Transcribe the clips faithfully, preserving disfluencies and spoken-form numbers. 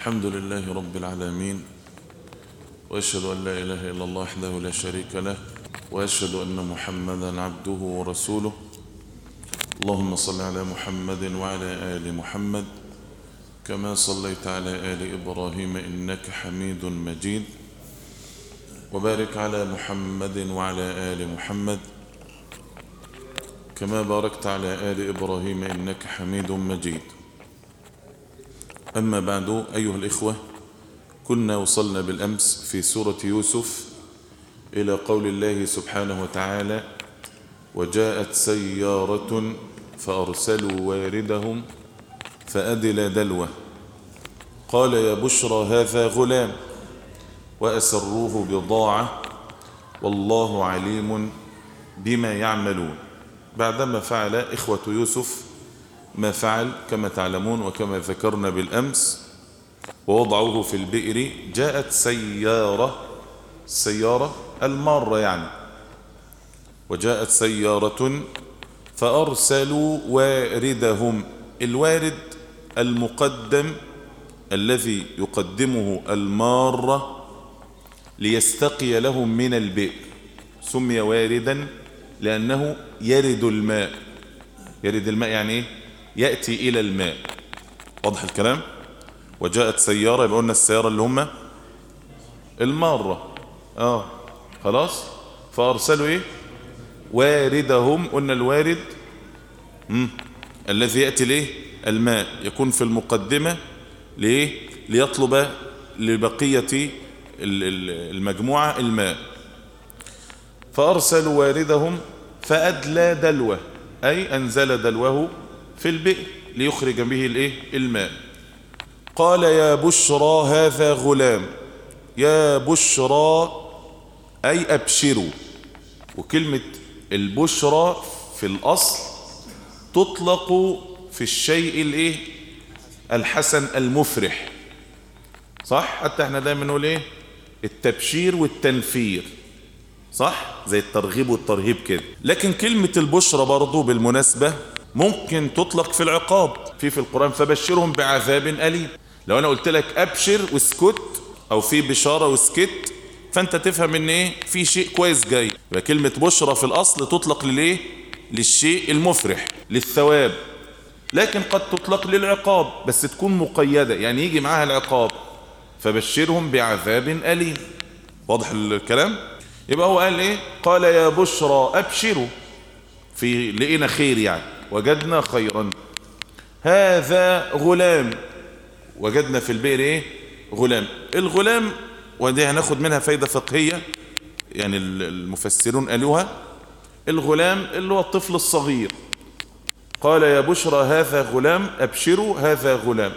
الحمد لله رب العالمين، وأشهد أن لا إله إلا الله وحده لا شريك له، وأشهد أن محمدا عبده ورسوله. اللهم صل على محمد وعلى آل محمد كما صليت على آل إبراهيم إنك حميد مجيد، وبارك على محمد وعلى آل محمد كما باركت على آل إبراهيم إنك حميد مجيد. أما بعد أيها الإخوة، كنا وصلنا بالأمس في سورة يوسف إلى قول الله سبحانه وتعالى: وجاءت سيارة فأرسلوا واردهم فأدلى دلوه قال يا بشرى هذا غلام وأسروه بضاعة والله عليم بما يعملون. بعدما فعل إخوة يوسف ما فعل كما تعلمون وكما ذكرنا بالأمس، ووضعوه في البئر، جاءت سيارة، سيارة المارة يعني، وجاءت سيارة فأرسلوا واردهم. الوارد المقدم الذي يقدمه المارة ليستقي لهم من البئر، سمي واردا لأنه يرد الماء. يرد الماء يعني إيه؟ يأتي إلى الماء. واضح الكلام؟ وجاءت سيارة، يبقى قلنا السيارة اللي هم المارة. آه خلاص. فأرسلوا إيه؟ واردهم. قلنا الوارد مم. الذي يأتي ليه الماء، يكون في المقدمة ليه؟ ليطلب لبقية المجموعة الماء. فأرسلوا واردهم فأدلى دلوه، أي أنزل دلوه في البئر ليخرج به الايه الماء. قال يا بشرى هذا غلام. يا بشرى أي أبشروا. وكلمة البشرى في الأصل تطلق في الشيء الايه الحسن المفرح، صح؟ حتى احنا دايما نقول ايه التبشير والتنفير، صح؟ زي الترغيب والترهيب كده. لكن كلمة البشرى برضو بالمناسبة ممكن تطلق في العقاب. في في القرآن فبشرهم بعذاب أليم. لو أنا قلت لك أبشر واسكت، أو في بشارة واسكت، فأنت تفهم إن إيه في شيء كويس جاي. يبقى كلمة بشرى في الأصل تطلق للإيه؟ للشيء المفرح، للثواب. لكن قد تطلق للعقاب بس تكون مقيدة، يعني يجي معاها العقاب. فبشرهم بعذاب أليم. واضح الكلام؟ يبقى هو قال إيه؟ قال يا بشرى أبشروا، في لقينا خير يعني، وجدنا خيرا. هذا غلام، وجدنا في البئر ايه غلام. الغلام، ودي هناخد منها فايدة فقهية يعني المفسرون قالوها، الغلام اللي هو الطفل الصغير. قال يا بشرى هذا غلام، أبشروا هذا غلام.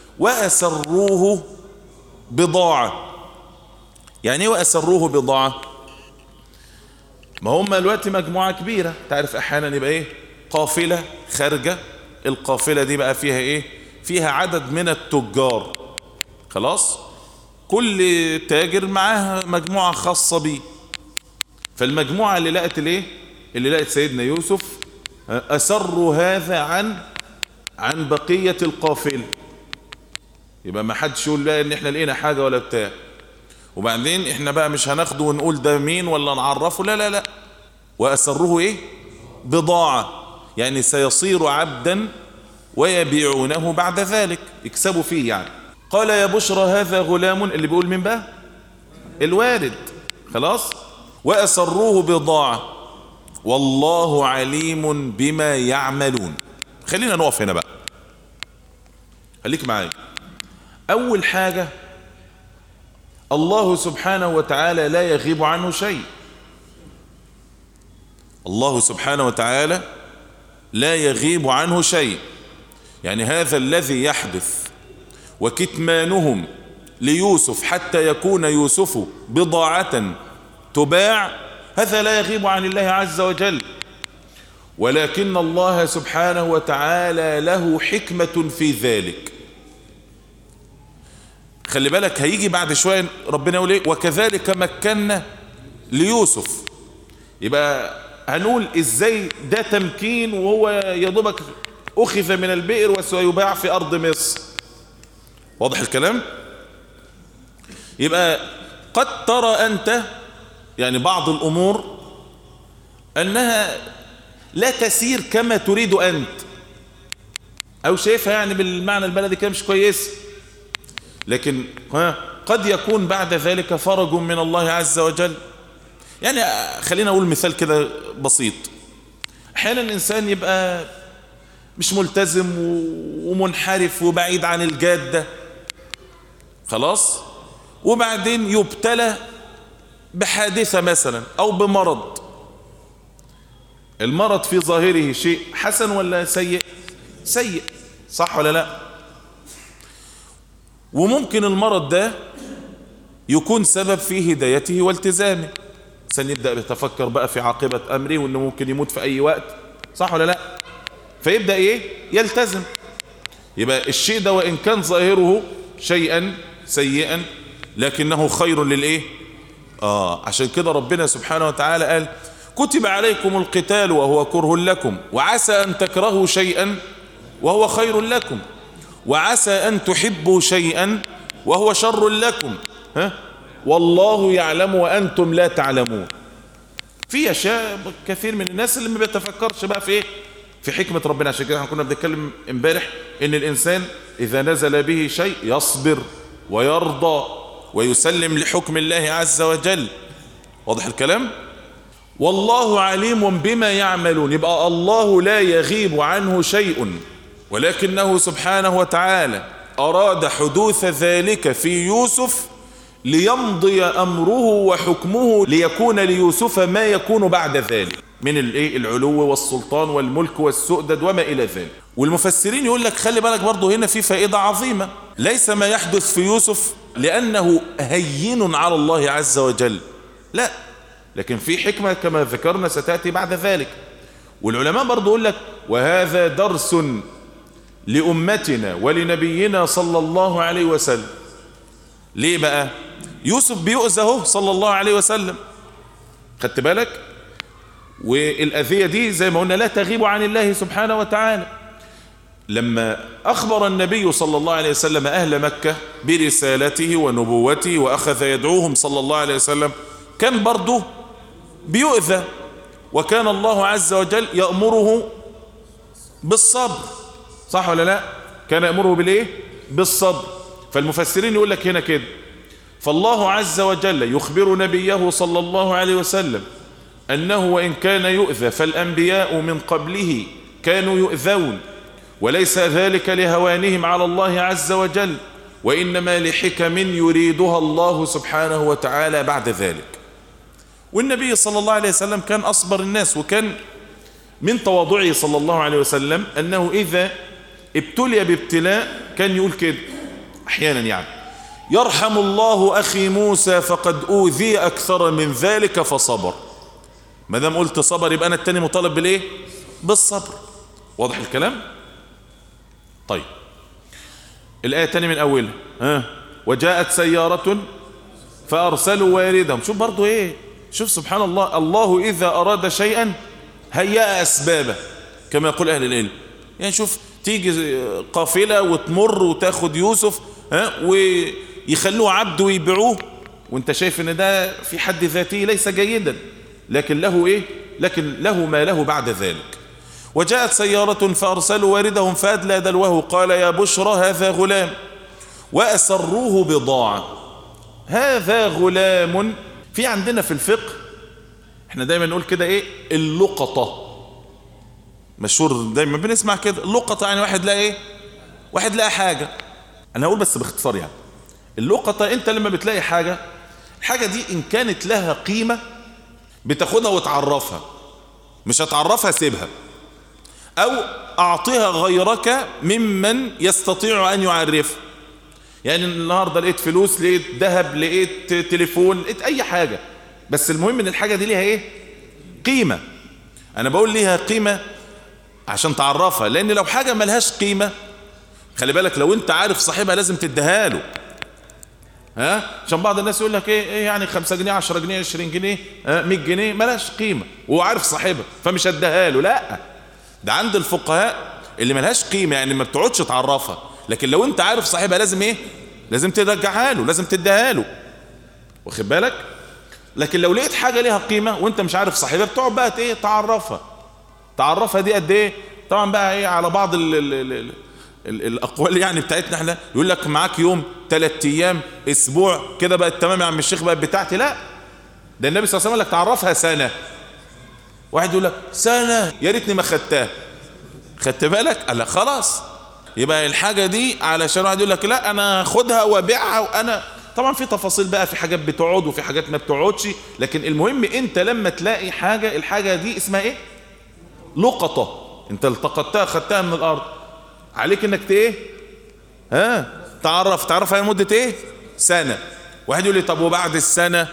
وأسروه بضاعة. يعني ايه وأسروه بضاعة؟ ما هم الوقت مجموعة كبيرة، تعرف احيانا يبقى ايه قافلة خارجة، القافلة دي بقى فيها ايه فيها عدد من التجار. خلاص، كل تاجر معاه مجموعة خاصة بيه. فالمجموعة اللي لقت الايه اللي لقت سيدنا يوسف أسروا هذا عن عن بقية القافلة. يبقى ما حدش يقول بقى ان احنا لقينا حاجة ولا بتاع، وبعدين احنا بقى مش هناخده ونقول ده مين ولا نعرفه، لا لا لا. وأسروه ايه بضاعة، يعني سيصير عبدا ويبيعونه بعد ذلك، يكسبوا فيه يعني. قال يا بشرى هذا غلام، اللي بيقول من بقى الوارد. خلاص. وأسروه بضاعة والله عليم بما يعملون. خلينا نقف هنا بقى، خليك معايا. أول حاجة، الله سبحانه وتعالى لا يغيب عنه شيء. الله سبحانه وتعالى لا يغيب عنه شيء. يعني هذا الذي يحدث وكتمانهم ليوسف حتى يكون يوسف بضاعة تباع، هذا لا يغيب عن الله عز وجل. ولكن الله سبحانه وتعالى له حكمة في ذلك. خلي بالك، هيجي بعد شوية ربنا يقول ايه وكذلك مكنا ليوسف. يبقى هنقول ازاي ده تمكين وهو يضبك أخذ من البئر وسيباع في أرض مصر. واضح الكلام؟ يبقى قد ترى أنت يعني بعض الأمور أنها لا تسير كما تريد أنت، أو شايفها يعني بالمعنى البلدي كده مش كويس، لكن ها قد يكون بعد ذلك فرج من الله عز وجل. يعني خلينا أقول مثال كده بسيط. أحيانا الإنسان يبقى مش ملتزم ومنحرف وبعيد عن الجادة خلاص، وبعدين يبتلى بحادثة مثلا أو بمرض. المرض في ظاهره شيء حسن ولا سيء؟ سيء، صح ولا لا؟ وممكن المرض ده يكون سبب في هدايته والتزامه. الإنسان يبدأ يتفكر بقى في عاقبة أمره وأنه ممكن يموت في أي وقت، صح ولا لا؟ فيبدأ إيه؟ يلتزم. يبقى الشيء ده وإن كان ظاهره شيئا سيئا لكنه خير للإيه؟ آه عشان كده ربنا سبحانه وتعالى قال كتب عليكم القتال وهو كره لكم وعسى أن تكرهوا شيئا وهو خير لكم وعسى أن تحبوا شيئا وهو شر لكم، ها؟ والله يعلم وأنتم لا تعلمون. في أشياء كثير من الناس اللي ما بيتفكرش بقى في إيه؟ في حكمة ربنا. عشان كده احنا كنا بنتكلم امبارح إن الإنسان إذا نزل به شيء يصبر ويرضى ويسلم لحكم الله عز وجل. واضح الكلام؟ والله عليم بما يعملون. يبقى الله لا يغيب عنه شيء، ولكنه سبحانه وتعالى أراد حدوث ذلك في يوسف ليمضي أمره وحكمه ليكون ليوسف ما يكون بعد ذلك من العلو والسلطان والملك والسؤدد وما إلى ذلك. والمفسرين يقول لك خلي بالك برضه هنا في فائدة عظيمة. ليس ما يحدث في يوسف لأنه هين على الله عز وجل، لا، لكن في حكمة كما ذكرنا ستأتي بعد ذلك. والعلماء برضه يقول لك وهذا درس لأمتنا ولنبينا صلى الله عليه وسلم. ليه بقى؟ يوسف بيؤذه صلى الله عليه وسلم، خدت بالك؟ والأذية دي زي ما قلنا لا تغيب عن الله سبحانه وتعالى. لما أخبر النبي صلى الله عليه وسلم أهل مكة برسالته ونبوته وأخذ يدعوهم صلى الله عليه وسلم كان برضه بيؤذى، وكان الله عز وجل يأمره بالصبر، صح ولا لا؟ كان يأمره بالإيه؟ بالصبر. فالمفسرين يقول لك هنا كده فالله عز وجل يخبر نبيه صلى الله عليه وسلم أنه وإن كان يؤذى فالأنبياء من قبله كانوا يؤذون، وليس ذلك لهوانهم على الله عز وجل، وإنما لحكم يريدها الله سبحانه وتعالى بعد ذلك. والنبي صلى الله عليه وسلم كان أصبر الناس، وكان من تواضعه صلى الله عليه وسلم أنه إذا ابتلي بابتلاء كان يقول كده أحيانا يعني يرحم الله أخي موسى فقد أوذي أكثر من ذلك فصبر. ما دام قلت صبر يبقى أنا التاني مطالب بالإيه؟ بالصبر. واضح الكلام؟ طيب الآية الثانية من أولها ها وجاءت سيارة فأرسلوا واردهم. شوف برضو إيه؟ شوف سبحان الله، الله إذا أراد شيئا هيأ أسبابه كما يقول أهل العلم. يعني شوف تيجي قافلة وتمر وتاخد يوسف ها ويخلوه عبد ويبيعوه، وانت شايف ان ده في حد ذاته ليس جيدا، لكن له ايه؟ لكن له ما له بعد ذلك. وجاءت سيارة فأرسلوا واردهم فأدلى دلوه قال يا بشرى هذا غلام وأسروه بضاعة. هذا غلام. في عندنا في الفقه احنا دايما نقول كده ايه؟ اللقطة. مشهور دايما بنسمع كده اللقطة، يعني واحد لقى ايه؟ واحد لقى حاجة. انا هقول بس باختصار يعني اللقطة انت لما بتلاقي حاجة، الحاجة دي ان كانت لها قيمة بتاخدها وتعرفها، مش هتعرفها سيبها، او اعطيها غيرك ممن يستطيع ان يعرفها. يعني النهاردة لقيت فلوس، لقيت ذهب، لقيت تليفون، لقيت اي حاجة، بس المهم ان الحاجة دي ليها ايه؟ قيمة. انا بقول ليها قيمة عشان تعرفها، لان لو حاجة ملهاش قيمة خلي بالك لو انت عارف صاحبها لازم تديها له. ها عشان بعض الناس يقول لك ايه, إيه يعني خمسة جنيه عشرة جنيه عشرين جنيه ها مية جنيه ملهاش قيمة وهو عارف صاحبها فمش هديها له. لا، ده عند الفقهاء اللي ملهاش قيمة يعني ما بتقعدش تعرفها، لكن لو انت عارف صاحبها لازم ايه؟ لازم ترجعها له، لازم تديها له. واخد بالك؟ لكن لو لقيت حاجة ليها قيمة وانت مش عارف صاحبها، بتقعد بقى ايه تعرفها تعرفها دي قد ايه. طبعا بقى ايه على بعض ال ال ال ال ال الاقوال يعني بتاعتنا احنا، يقول لك معاك يوم ثلاث ايام اسبوع كده بقى تمام يا عم الشيخ بقى بتاعتي. لا، ده النبي صلى الله عليه وسلم قال لك تعرفها سنة. واحد يقول لك سنة يا ريتني ما خدتها، خدت بالك؟ قال لك خلاص يبقى الحاجة دي، علشان واحد يقول لك لا انا خدها وابيعها. وانا طبعا في تفاصيل بقى، في حاجات بتقعد وفي حاجات ما بتقعدش، لكن المهم انت لما تلاقي حاجة، الحاجة دي اسمها ايه؟ لقطة. انت التقطتها خدتها من الارض، عليك انك ايه؟ ها تعرف تعرفها لمدة ايه؟ سنة. واحد يقول لي طب وبعد السنة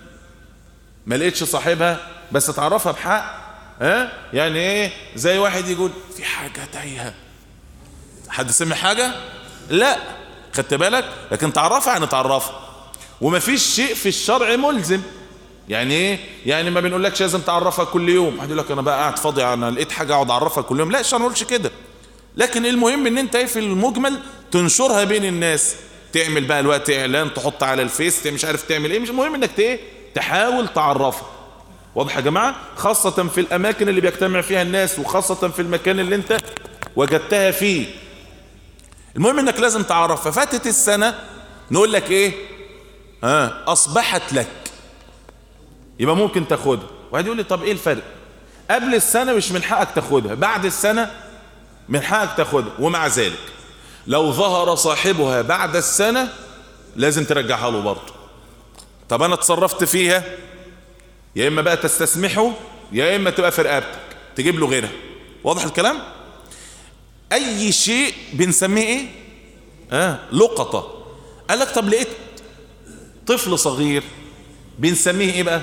ما لقيتش صاحبها بس تعرفها بحق، ها يعني ايه؟ زي واحد يقول في حاجة تايهة، حد سمع حاجة؟ لا، خدت بالك؟ لكن تعرفها يعني تعرفها. ومفيش شيء في الشرع ملزم. يعني ايه؟ يعني ما بنقولكش لازم تعرفها كل يوم. واحد يقول لك انا بقى قاعد فاضي انا لقيت حاجة اقعد اعرفها كل يوم. لا، الشرع ما نقولش كده. لكن المهم ان انت ايه في المجمل تنشرها بين الناس، تعمل بقى الوقت اعلان، تحط على الفيس، مش عارف تعمل ايه، مش مهم انك ايه تحاول تعرفها. واضح يا جماعة؟ خاصة في الاماكن اللي بيجتمع فيها الناس، وخاصة في المكان اللي انت وجدتها فيه. المهم انك لازم تعرفها. فاتت السنة نقول لك ايه؟ ها اصبحت لك، يبقى ممكن تاخدها. واحد يقول لي طب ايه الفرق؟ قبل السنة مش من حقك تاخدها، بعد السنة من حقك تاخدها. ومع ذلك لو ظهر صاحبها بعد السنة لازم ترجعها له برضه. طب انا اتصرفت فيها، يا اما بقى تستسمحه يا اما تبقى في رقبتك تجيب له غيرها. واضح الكلام؟ اي شيء بنسميه ايه؟ اه لقطة. قال لك طب لقيت طفل صغير بنسميه ايه بقى؟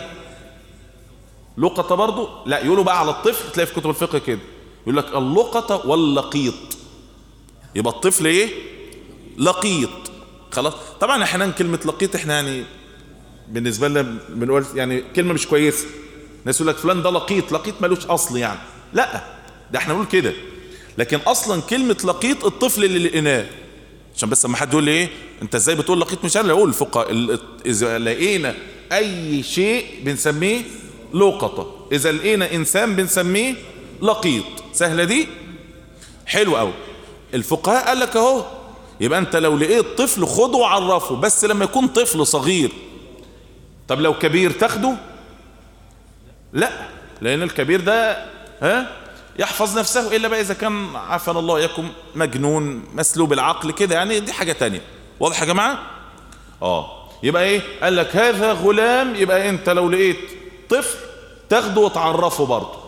لقطة برضو؟ لا، يقولوا بقى على الطفل، تلاقي في كتب الفقه كده يقول لك اللقطة واللقيط. يبقى الطفل ايه؟ لقيط. خلاص. طبعا احيانا كلمة لقيط احنا يعني بالنسبة لنا بنقول يعني كلمة مش كويسة. الناس يقول لك فلان ده لقيط، لقيط مالوش اصل يعني. لا، ده احنا نقول كده. لكن اصلا كلمة لقيط الطفل اللي لقيناه. عشان بس لما حد يقول لي ايه انت ازاي بتقول لقيط، مش انا اقول الفقهاء اذا لقينا اي شيء بنسميه لقطة، اذا لقينا انسان بنسميه لقيط. سهلة دي؟ حلو قوي. الفقهاء قال لك اهو، يبقى انت لو لقيت طفل خده وعرفه، بس لما يكون طفل صغير. طب لو كبير تاخده؟ لا، لان الكبير ده ها يحفظ نفسه، الا بقى اذا كان عافانا الله يكن مجنون مسلوب العقل كده، يعني دي حاجة تانية. واضح يا جماعة؟ اه يبقى ايه؟ قال لك هذا غلام، يبقى انت لو لقيت طفل تاخده وتعرفه برضه.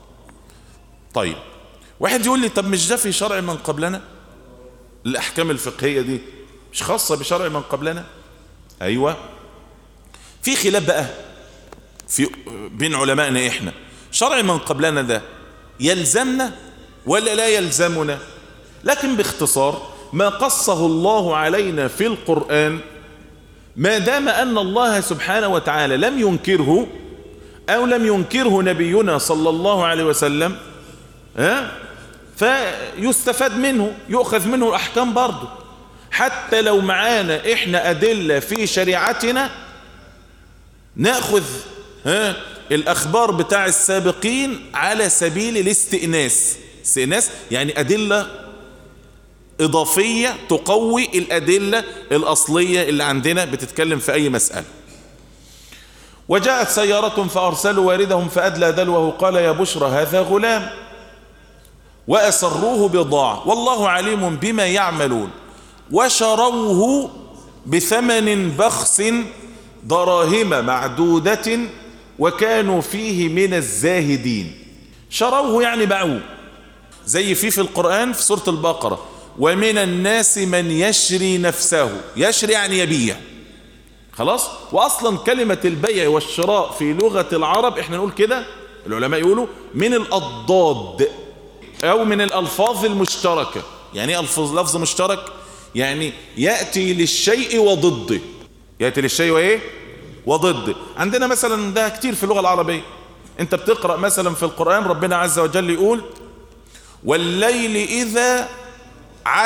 طيب واحد يقول لي طب مش ده في شرع من قبلنا؟ الاحكام الفقهية دي مش خاصة بشرع من قبلنا؟ ايوه، في خلاف بقى في بين علمائنا احنا، شرع من قبلنا ده يلزمنا ولا لا يلزمنا؟ لكن باختصار ما قصه الله علينا في القرآن، ما دام أن الله سبحانه وتعالى لم ينكره أو لم ينكره نبينا صلى الله عليه وسلم، ها فيستفاد منه، يؤخذ منه الأحكام برضه. حتى لو معانا إحنا أدلة في شريعتنا نأخذ ها الأخبار بتاع السابقين على سبيل الاستئناس. استئناس يعني أدلة إضافية تقوي الأدلة الأصلية اللي عندنا بتتكلم في أي مسألة. وجاءت سيارة فأرسلوا واردهم فأدلى دلوه قال يا بشرى هذا غلام وأسروه بضاعة والله عليم بما يعملون وشروه بثمن بخس دراهم معدودة وكانوا فيه من الزاهدين. شروه يعني باعوه، زي في في القرآن في سورة البقرة ومن الناس من يشري نفسه. يشري يعني يبيع. خلاص. وأصلا كلمة البيع والشراء في لغة العرب احنا نقول كده، العلماء يقولوا من الأضداد أو من الألفاظ المشتركة. يعني ايه ألفظ لفظ مشترك؟ يعني يأتي للشيء وضده. يأتي للشيء وإيه؟ وضده. عندنا مثلا ده كتير في اللغة العربية. انت بتقرأ مثلا في القرآن ربنا عز وجل يقول والليل إذا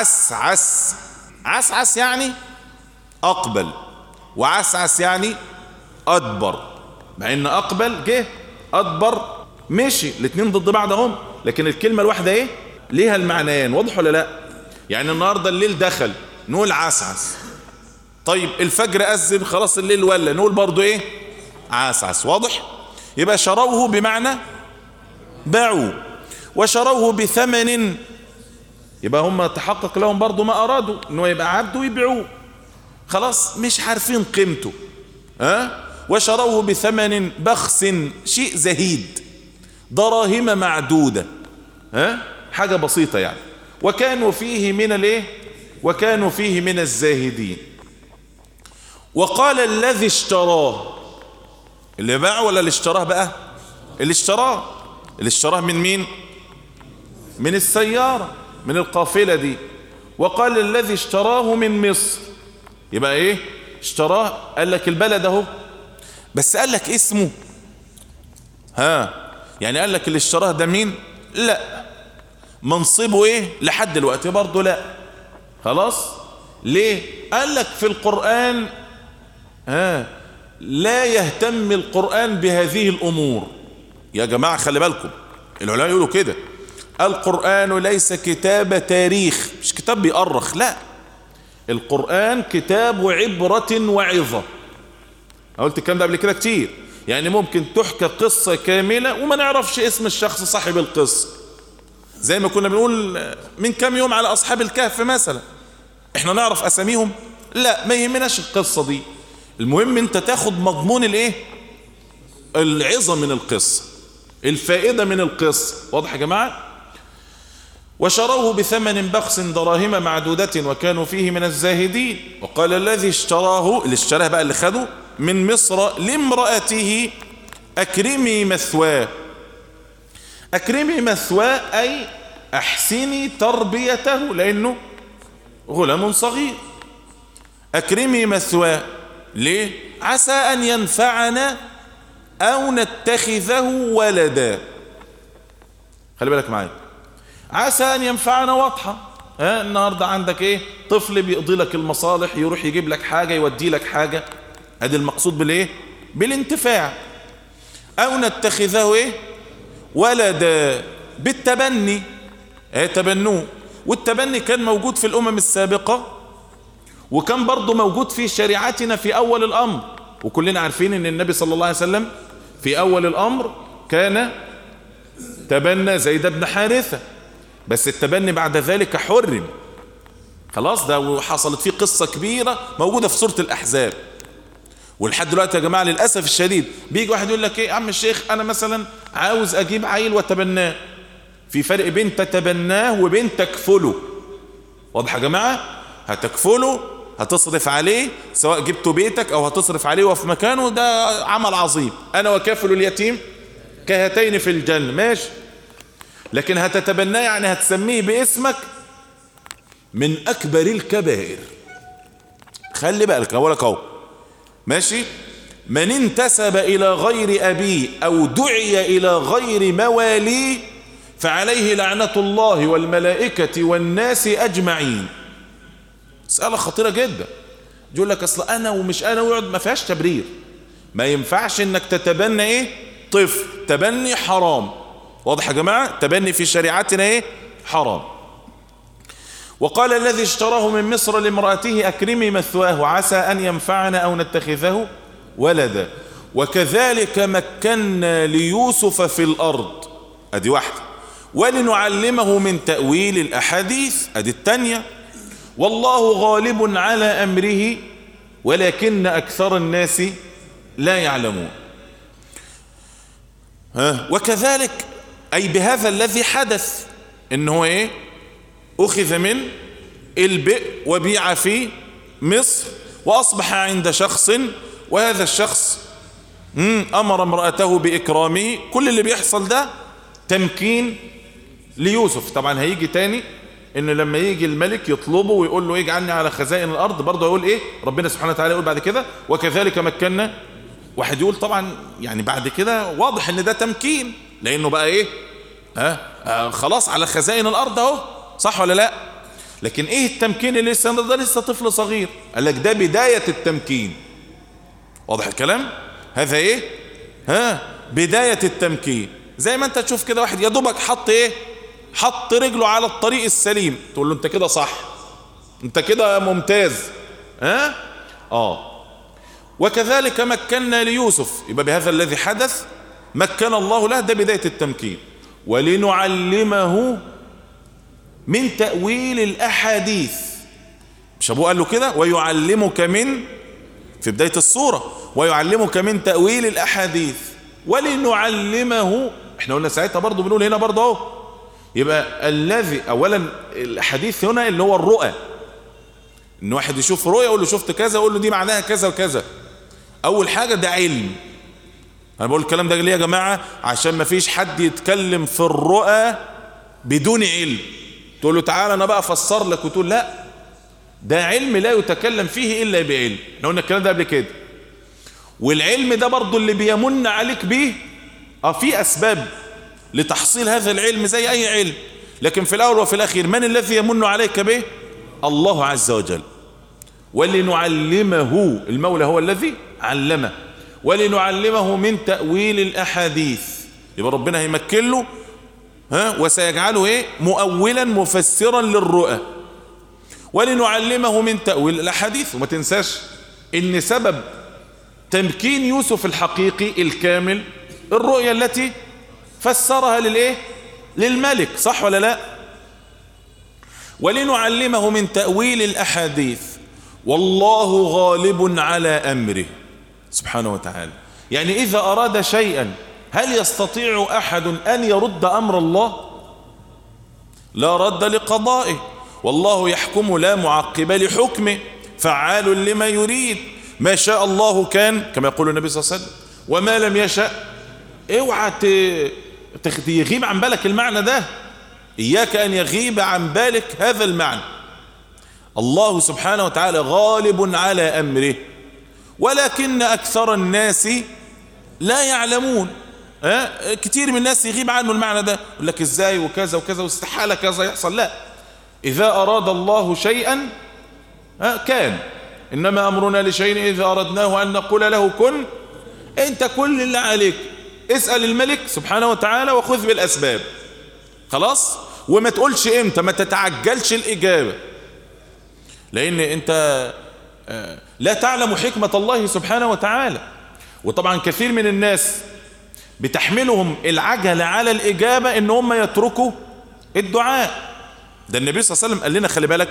عسعس. عسعس يعني أقبل، وعسعس يعني أدبر، مع إن أقبل جه، أدبر مشي، الاتنين ضد بعض هم، لكن الكلمة الواحدة إيه ليها المعنيين. واضح ولا لا؟ يعني النهاردة الليل دخل نقول عسعس، طيب الفجر أذن خلاص الليل ولا نقول برضو إيه عسعس. واضح؟ يبقى شروه بمعنى باعوا، وشروه بثمن يبقى هم تحقق لهم برضو ما أرادوا إنه يبقى عبد ويبيعوه، خلاص مش عارفين قيمته. ها؟ وشروه بثمن بخس، شيء زهيد، دراهم معدودة، ها؟ حاجة بسيطة يعني. وكانوا فيه من الايه؟ وكانوا فيه من الزاهدين. وقال الذي اشتراه، اللي باعه ولا اللي اشتراه بقى؟ اللي اشتراه. اللي اشتراه من مين؟ من السيارة، من القافلة دي. وقال الذي اشتراه من مصر، يبقى ايه اشتراه؟ قال لك البلد اهو، بس قال لك اسمه. ها يعني قال لك اللي اشتراه ده مين؟ لا. منصبه ايه لحد دلوقتي برضه لا. خلاص ليه؟ قال لك في القرآن ها لا يهتم القرآن بهذه الامور. يا جماعة خلي بالكم، العلماء يقولوا كده، القرآن ليس كتاب تاريخ، مش كتاب بيأرخ، لا، القرآن كتاب عبرة وعظة. قلت الكلام ده قبل كده كتير. يعني ممكن تحكى قصة كاملة وما نعرفش اسم الشخص صاحب القصة، زي ما كنا بنقول من كام يوم على أصحاب الكهف مثلا، احنا نعرف أساميهم؟ لا، ما يهمناش القصة دي، المهم انت تاخد مضمون الايه؟ العظة من القصة، الفائدة من القصة. واضح يا جماعة؟ وشروه بثمن بخس دراهم معدودة وكانوا فيه من الزاهدين. وقال الذي اشتراه، اللي اشتراه بقى اللي خده، من مصر لامرأته أكرمي مثواه. أكرمي مثواه أي أحسني تربيته، لأنه غلام صغير. أكرمي مثواه ليه؟ عسى أن ينفعنا أو نتخذه ولدا. خلي بالك معايا، عسى أن ينفعنا واضحة. ها النهاردة عندك ايه؟ طفل بيقضي لك المصالح، يروح يجيب لك حاجة، يودي لك حاجة، ادي المقصود بالايه؟ بالانتفاع. او نتخذه ايه؟ ولدا، بالتبني. ايه تبنوه، والتبني كان موجود في الامم السابقة، وكان برضو موجود في شريعتنا في اول الامر. وكلنا عارفين ان النبي صلى الله عليه وسلم في اول الامر كان تبنى زيد بن حارثة، بس التبني بعد ذلك حرم. خلاص ده وحصلت فيه قصة كبيرة موجودة في سورة الأحزاب. ولحد دلوقتي يا جماعة للأسف الشديد بيجي واحد يقول لك ايه يا عم الشيخ، انا مثلا عاوز اجيب عيل واتبناه. في فرق بين تتبناه وبين تكفله. واضح يا جماعة؟ هتكفله، هتصرف عليه، سواء جبته بيتك او هتصرف عليه وفي مكانه، ده عمل عظيم. انا وكافل اليتيم كهاتين في الجنة، ماشي. لكن هتتبناه يعني هتسميه باسمك، من اكبر الكبائر. خلي بالك اقولك اهو، ماشي. من انتسب الى غير ابيه او دعي الى غير مواليه فعليه لعنة الله والملائكة والناس اجمعين. مسألة خطيرة جدا. يقول لك اصل انا ومش انا، ويقعد ما فيهاش تبرير. ما ينفعش انك تتبنى ايه؟ طفل. تبني حرام. واضح يا جماعة؟ تبني في شريعتنا ايه؟ حرام. وقال الذي اشتراه من مصر لامرأته أكرمي مثواه عسى أن ينفعنا أو نتخذه ولدا وكذلك مكنا ليوسف في الأرض، أدي واحدة، ولنعلمه من تأويل الأحاديث، أدي التانية، والله غالب على أمره ولكن أكثر الناس لا يعلمون. ها وكذلك أي بهذا الذي حدث، إنه إيه؟ أخذ من البئر وبيع في مصر وأصبح عند شخص، وهذا الشخص أمر امرأته بإكرامه. كل اللي بيحصل ده تمكين ليوسف. طبعا هيجي تاني إنه لما يجي الملك يطلبه ويقول له اجعلني على خزائن الأرض، برضه يقول إيه؟ ربنا سبحانه وتعالى يقول بعد كده وكذلك مكنا. واحد يقول طبعا يعني بعد كده واضح إن ده تمكين، لأنه بقى إيه؟ ها آه خلاص على خزائن الأرض أهو، صح ولا لا؟ لكن ايه التمكين اللي لسه ده؟ لسه طفل صغير. قال لك ده بداية التمكين. واضح الكلام؟ هذا ايه؟ ها بداية التمكين. زي ما انت تشوف كده واحد يا دوبك حط ايه؟ حط رجله على الطريق السليم، تقول له انت كده صح، انت كده ممتاز. ها اه وكذلك مكنا ليوسف، يبقى بهذا الذي حدث مكن الله له، ده بداية التمكين. ولنعلمه من تأويل الأحاديث، مش أبوه قال له كده ويعلمك من في بداية السورة ويعلمك من تأويل الأحاديث. ولنعلمه، احنا قلنا ساعتها برضو بنقول هنا برضو اهو، يبقى الذي اولا الحديث هنا اللي هو الرؤى، ان واحد يشوف رؤيا يقول له شفت كذا، يقول له دي معناها كذا وكذا. اول حاجة ده علم. انا بقول الكلام ده ليه يا جماعة؟ عشان ما فيش حد يتكلم في الرؤى بدون علم، تقول له تعالى انا بقى افسر لك، وتقول لا، ده علم لا يتكلم فيه الا بعلم. احنا قلنا الكلام ده قبل كده. والعلم ده برضو اللي بيمن عليك به اه في اسباب لتحصيل هذا العلم زي اي علم، لكن في الاول وفي الاخير من الذي يمن عليك به؟ الله عز وجل. ولنعلمه، المولى هو الذي علمه. ولنعلمه من تأويل الاحاديث، يبقى ربنا هيمكن له ها وسيجعله ايه؟ مؤولا مفسرا للرؤى. ولنعلمه من تأويل الاحاديث. وما تنساش ان سبب تمكين يوسف الحقيقي الكامل الرؤيا التي فسرها للايه؟ للملك، صح ولا لا؟ ولنعلمه من تأويل الأحاديث والله غالب على أمره سبحانه وتعالى. يعني إذا أراد شيئا هل يستطيع أحد أن يرد أمر الله؟ لا رد لقضائه، والله يحكم لا معقب لحكمه، فعال لما يريد، ما شاء الله كان، كما يقول النبي صلى الله عليه وسلم، وما لم يشاء. اوعى يغيب عن بالك المعنى ده، إياك أن يغيب عن بالك هذا المعنى. الله سبحانه وتعالى غالب على أمره، ولكن أكثر الناس لا يعلمون. أه؟ كتير من الناس يغيب عنه المعنى ده، يقول لك إزاي وكذا وكذا واستحالة كذا يحصل. لا، إذا أراد الله شيئا أه كان، إنما أمرنا لشيء إذا أردناه أن نقول له كن. أنت كل اللي عليك اسأل الملك سبحانه وتعالى وخذ بالأسباب، خلاص. وما تقولش امتى، ما تتعجلش الإجابة، لأن أنت لا تعلم حكمة الله سبحانه وتعالى. وطبعا كثير من الناس بتحملهم العجلة على الإجابة إن هم يتركوا الدعاء. ده النبي صلى الله عليه وسلم قال لنا خلي بالك،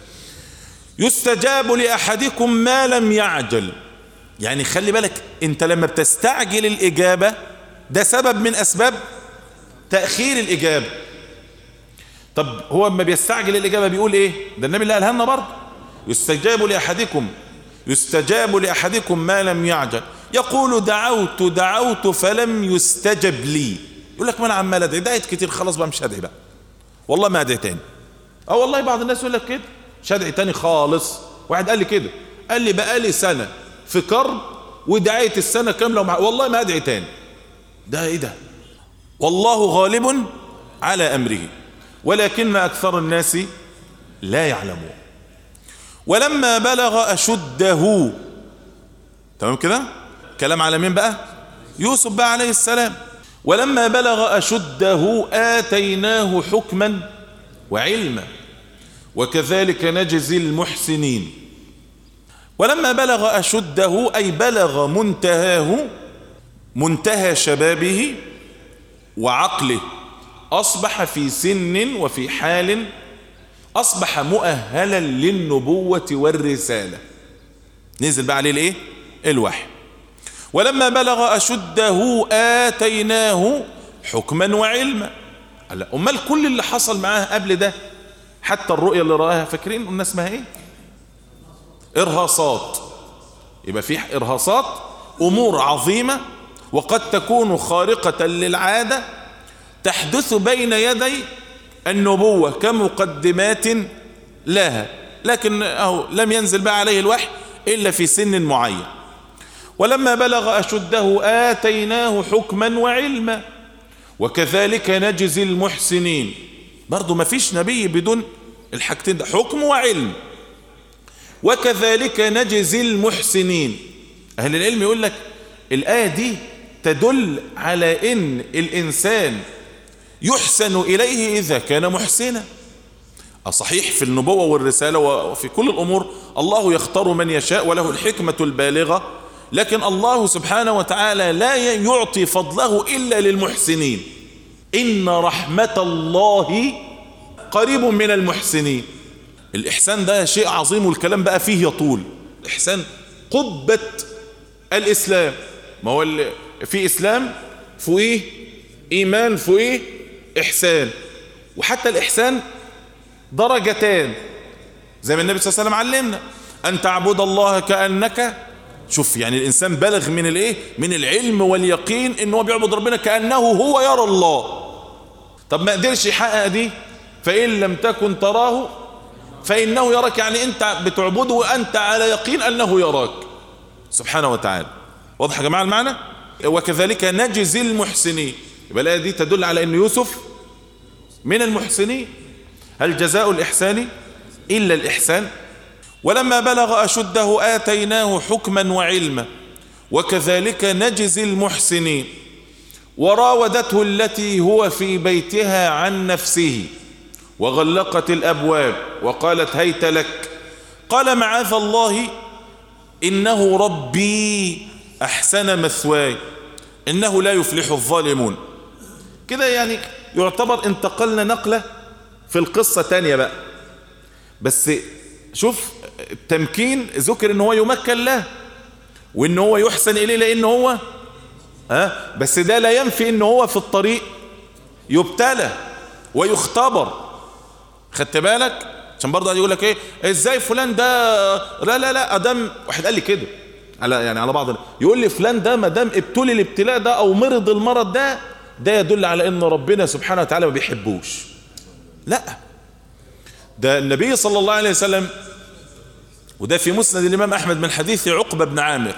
يستجاب لأحدكم ما لم يعجل. يعني خلي بالك انت لما بتستعجل الإجابة ده سبب من أسباب تأخير الإجابة. طب هو ما بيستعجل الإجابة بيقول إيه؟ ده النبي اللي قالها لنا برضه، يستجاب لأحدكم يستجاب لأحدكم ما لم يعجل، يقول دعوت دعوت فلم يستجب لي. يقول لك ما أنا عمال أدعي، دعيت كتير خلاص بقى مش هدعي بقى، والله ما أدعي تاني. أه والله بعض الناس يقول لك كده، مش هدعي تاني خالص. واحد قال لي كده، قال لي بقى لي سنة في كرب ودعيت السنة كاملة ومع... والله ما أدعي تاني. ده إيه ده؟ والله غالب على أمره ولكن أكثر الناس لا يعلمون. ولما بلغ أشده، تمام كده؟ كلام على مين بقى؟ يوسف بقى عليه السلام. ولما بلغ أشده آتيناه حكما وعلما وكذلك نجزي المحسنين. ولما بلغ أشده أي بلغ منتهاه، منتهى شبابه وعقله، أصبح في سن وفي حال، أصبح مؤهلا للنبوة والرسالة. نزل بقى عليه الايه؟ الوحي. ولما بلغ أشده آتيناه حكما وعلما. أمال كل اللي حصل معاه قبل ده، حتى الرؤية اللي رآها، فاكرين قلنا اسمها ايه؟ إرهاصات. يبقى في إرهاصات، أمور عظيمة وقد تكون خارقة للعادة تحدث بين يدي النبوة كمقدمات لها، لكن أهو لم ينزل بقى عليه الوحي إلا في سن معين. ولما بلغ أشده آتيناه حكما وعلما وكذلك نجزي المحسنين. برضو ما فيش نبي بدون الحاجتين ده، حكم وعلم. وكذلك نجزي المحسنين. أهل العلم يقول لك الآية دي تدل على ان الانسان يحسن اليه اذا كان محسنا. صحيح في النبوة والرسالة وفي كل الامور الله يختار من يشاء وله الحكمة البالغة، لكن الله سبحانه وتعالى لا يعطي فضله الا للمحسنين. ان رحمة الله قريب من المحسنين. الإحسان ده شيء عظيم، والكلام بقى فيه يطول. الإحسان قبة الإسلام. ما هو في إسلام فوقيه إيمان فوقيه إحسان، وحتى الإحسان درجتان زي ما النبي صلى الله عليه وسلم علمنا أن تعبد الله كأنك، شوف يعني الإنسان بلغ من الإيه؟ من العلم واليقين إنه هو بيعبد ربنا كأنه هو يرى الله. طب ما قدرش يحقق دي، فإن لم تكن تراه فإنه يراك، يعني أنت بتعبده وأنت على يقين أنه يراك سبحانه وتعالى. واضح يا جماعة المعنى؟ وكذلك نجزي المحسنين. يبقى الآية دي تدل على أن يوسف من المحسنين. هل جزاء الإحسان إلا الإحسان؟ ولما بلغ أشده آتيناه حكما وعلما وكذلك نجزي المحسنين. وراودته التي هو في بيتها عن نفسه وغلقت الأبواب وقالت هيت لك، قال معاذ الله إنه ربي أحسن مثواي إنه لا يفلح الظالمون. كده يعني يعتبر انتقلنا نقلة في القصة تانية بقى، بس شوف التمكين ذكر إن هو يمكن له وإن هو يحسن إليه لأن هو ها، بس ده لا ينفي إن هو في الطريق يبتلى ويختبر. خدت بالك؟ عشان برضه يقول لك ايه ازاي فلان ده، لا لا لا ادم واحد قال لي كده على يعني على بعض، يقول لي فلان ده ما دام ابتلي الابتلاء ده او مرض المرض ده ده يدل على ان ربنا سبحانه وتعالى ما بيحبوش. لا، ده النبي صلى الله عليه وسلم، وده في مسند الامام احمد من حديث عقبة بن عامر،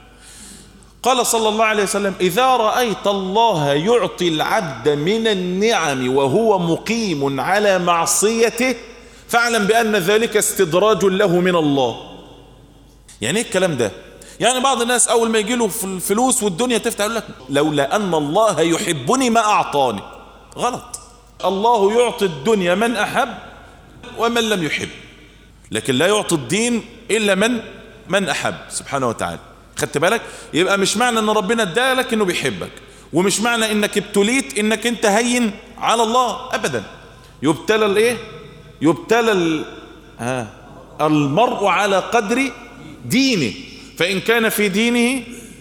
قال صلى الله عليه وسلم إذا رأيت الله يعطي العبد من النعم وهو مقيم على معصيته فاعلم بأن ذلك استدراج له من الله. يعني ايه الكلام ده؟ يعني بعض الناس أول ما يجي له الفلوس والدنيا تفتح يقول لك لولا أن الله يحبني ما أعطاني. غلط. الله يعطي الدنيا من أحب ومن لم يحب، لكن لا يعطي الدين إلا من من أحب سبحانه وتعالى. خدت بالك؟ يبقى مش معنى ان ربنا ادالك انه بيحبك، ومش معنى انك ابتليت انك انت هين على الله ابدا. يبتلى الايه؟ يبتلى ال... ها المرء على قدر دينه، فان كان في دينه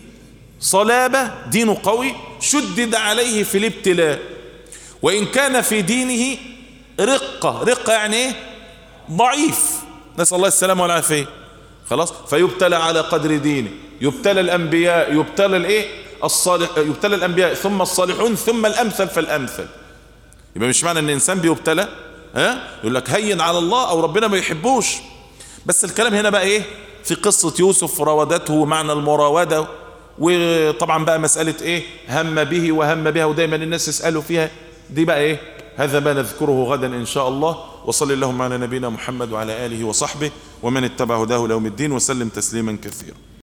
صلابة دينه قوي شدد عليه في الابتلاء، وان كان في دينه رقة، رقة يعني ايه؟ ضعيف، نسأل الله السلامة والعافية. خلاص، فيبتلى على قدر دينه. يبتلى الانبياء، يبتلى الايه؟ الصالح، يبتلى الانبياء ثم الصالحون ثم الامثل فالامثل. يبقى مش معنى ان الانسان بيبتلى ها يقول لك هين على الله او ربنا ما يحبوش. بس الكلام هنا بقى ايه؟ في قصة يوسف راودته، معنى المراودة، وطبعا بقى مسألة ايه؟ هم به وهم بها، ودايما الناس يسألوا فيها دي بقى ايه؟ هذا ما نذكره غدا ان شاء الله. وصل اللهم على نبينا محمد وعلى آله وصحبه ومن اتبع هداه ليوم الدين، وسلم تسليما كثيرا.